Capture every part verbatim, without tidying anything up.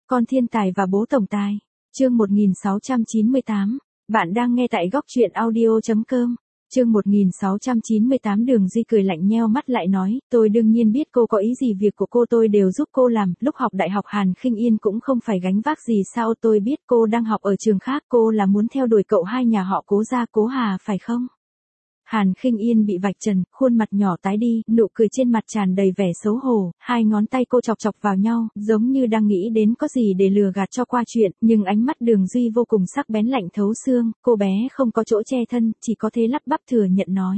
Con thiên tài và bố tổng tài. Chương một nghìn sáu trăm chín mươi tám. Bạn đang nghe tại góc truyện audio chấm com. Chương một nghìn sáu trăm chín mươi tám. Đường Duy cười lạnh nheo mắt lại nói, tôi đương nhiên biết cô có ý gì, việc của cô tôi đều giúp cô làm, lúc học đại học Hàn Khinh Yên cũng không phải gánh vác gì sao, tôi biết cô đang học ở trường khác, cô là muốn theo đuổi cậu hai nhà họ Cố gia Cố Hà phải không? Hàn Khinh Yên bị vạch trần, khuôn mặt nhỏ tái đi, nụ cười trên mặt tràn đầy vẻ xấu hổ, hai ngón tay cô chọc chọc vào nhau, giống như đang nghĩ đến có gì để lừa gạt cho qua chuyện, nhưng ánh mắt Đường Duy vô cùng sắc bén lạnh thấu xương, cô bé không có chỗ che thân, chỉ có thế lắp bắp thừa nhận nói.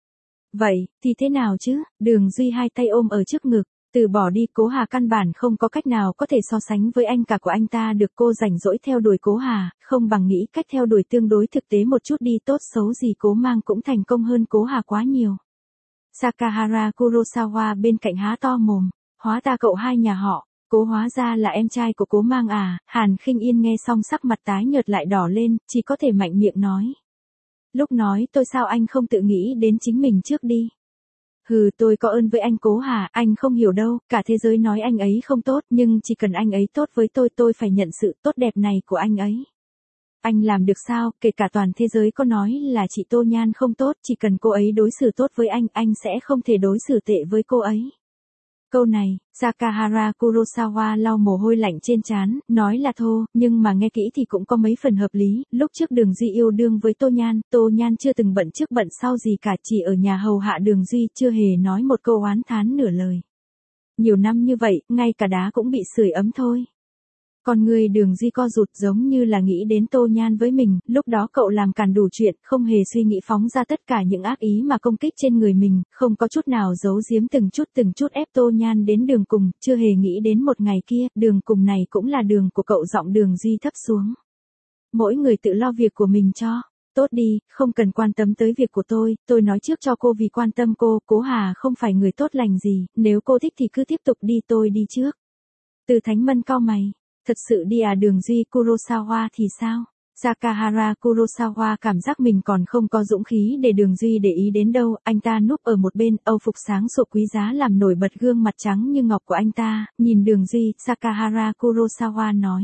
Vậy, thì thế nào chứ? Đường Duy hai tay ôm ở trước ngực. Từ bỏ đi, Cố Hà căn bản không có cách nào có thể so sánh với anh cả của anh ta được, cô rảnh rỗi theo đuổi Cố Hà, không bằng nghĩ cách theo đuổi tương đối thực tế một chút đi, tốt xấu gì Cố Mang cũng thành công hơn Cố Hà quá nhiều. Sakahara Kurosawa bên cạnh há to mồm, hóa ra cậu hai nhà họ Cố hóa ra là em trai của Cố Mang à? Hàn Khinh Yên nghe xong sắc mặt tái nhợt lại đỏ lên, chỉ có thể mạnh miệng nói. Lúc nói tôi sao anh không tự nghĩ đến chính mình trước đi. Hừ, tôi có ơn với anh Cố Hà, anh không hiểu đâu, cả thế giới nói anh ấy không tốt, nhưng chỉ cần anh ấy tốt với tôi, tôi phải nhận sự tốt đẹp này của anh ấy. Anh làm được sao, kể cả toàn thế giới có nói là chị Tô Nhan không tốt, chỉ cần cô ấy đối xử tốt với anh, anh sẽ không thể đối xử tệ với cô ấy. Câu này, Sakahara Kurosawa lau mồ hôi lạnh trên trán, nói là thô, nhưng mà nghe kỹ thì cũng có mấy phần hợp lý, lúc trước Đường Duy yêu đương với Tô Nhan, Tô Nhan chưa từng bận trước bận sau gì cả, chỉ ở nhà hầu hạ Đường Duy, chưa hề nói một câu oán thán nửa lời. Nhiều năm như vậy, ngay cả đá cũng bị sưởi ấm thôi. Còn người Đường Duy co rụt, giống như là nghĩ đến Tô Nhan với mình, lúc đó cậu làm càn đủ chuyện, không hề suy nghĩ phóng ra tất cả những ác ý mà công kích trên người mình, không có chút nào giấu giếm, từng chút từng chút ép Tô Nhan đến đường cùng, chưa hề nghĩ đến một ngày kia, đường cùng này cũng là đường của cậu. Giọng Đường Duy thấp xuống. Mỗi người tự lo việc của mình cho tốt đi, không cần quan tâm tới việc của tôi, tôi nói trước cho cô vì quan tâm cô, Cố Hà không phải người tốt lành gì, nếu cô thích thì cứ tiếp tục đi, tôi đi trước. Từ Thánh Mân cau mày. Thật sự đi à? Đường Duy Kurosawa thì sao? Sakahara Kurosawa cảm giác mình còn không có dũng khí để Đường Duy để ý đến đâu, anh ta núp ở một bên, âu phục sáng sủa quý giá làm nổi bật gương mặt trắng như ngọc của anh ta, nhìn Đường Duy, Sakahara Kurosawa nói.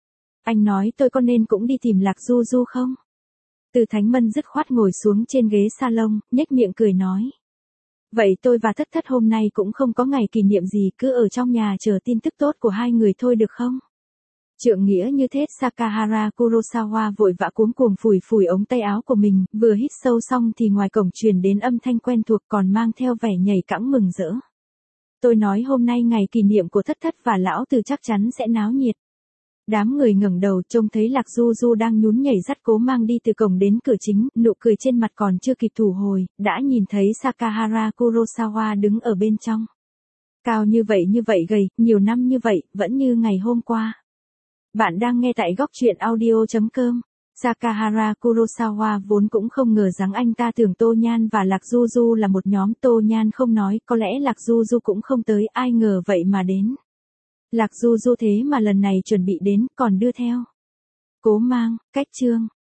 Anh nói tôi có nên cũng đi tìm Lạc Du Du không? Từ Thánh Mân dứt khoát ngồi xuống trên ghế salon, nhếch miệng cười nói. Vậy tôi và Thất Thất hôm nay cũng không có ngày kỷ niệm gì, cứ ở trong nhà chờ tin tức tốt của hai người thôi được không? Trượng nghĩa như thế. Sakahara Kurosawa vội vã cuống cuồng phủi phủi ống tay áo của mình, vừa hít sâu xong thì ngoài cổng truyền đến âm thanh quen thuộc còn mang theo vẻ nhảy cẫng mừng rỡ. Tôi nói hôm nay ngày kỷ niệm của Thất Thất và lão Từ chắc chắn sẽ náo nhiệt. Đám người ngẩng đầu trông thấy Lạc Du Du đang nhún nhảy dắt Cố Mang đi từ cổng đến cửa chính, nụ cười trên mặt còn chưa kịp thu hồi, đã nhìn thấy Sakahara Kurosawa đứng ở bên trong. Cao như vậy như vậy gầy, nhiều năm như vậy, vẫn như ngày hôm qua. Bạn đang nghe tại góc truyện audio chấm com. Sakahara Kurosawa vốn cũng không ngờ rằng anh ta tưởng Tô Nhan và Lạc Du Du là một nhóm, Tô Nhan không nói, có lẽ Lạc Du Du cũng không tới, ai ngờ vậy mà đến. Lạc Du Du thế mà lần này chuẩn bị đến, còn đưa theo Cố Mang, Cách Trương,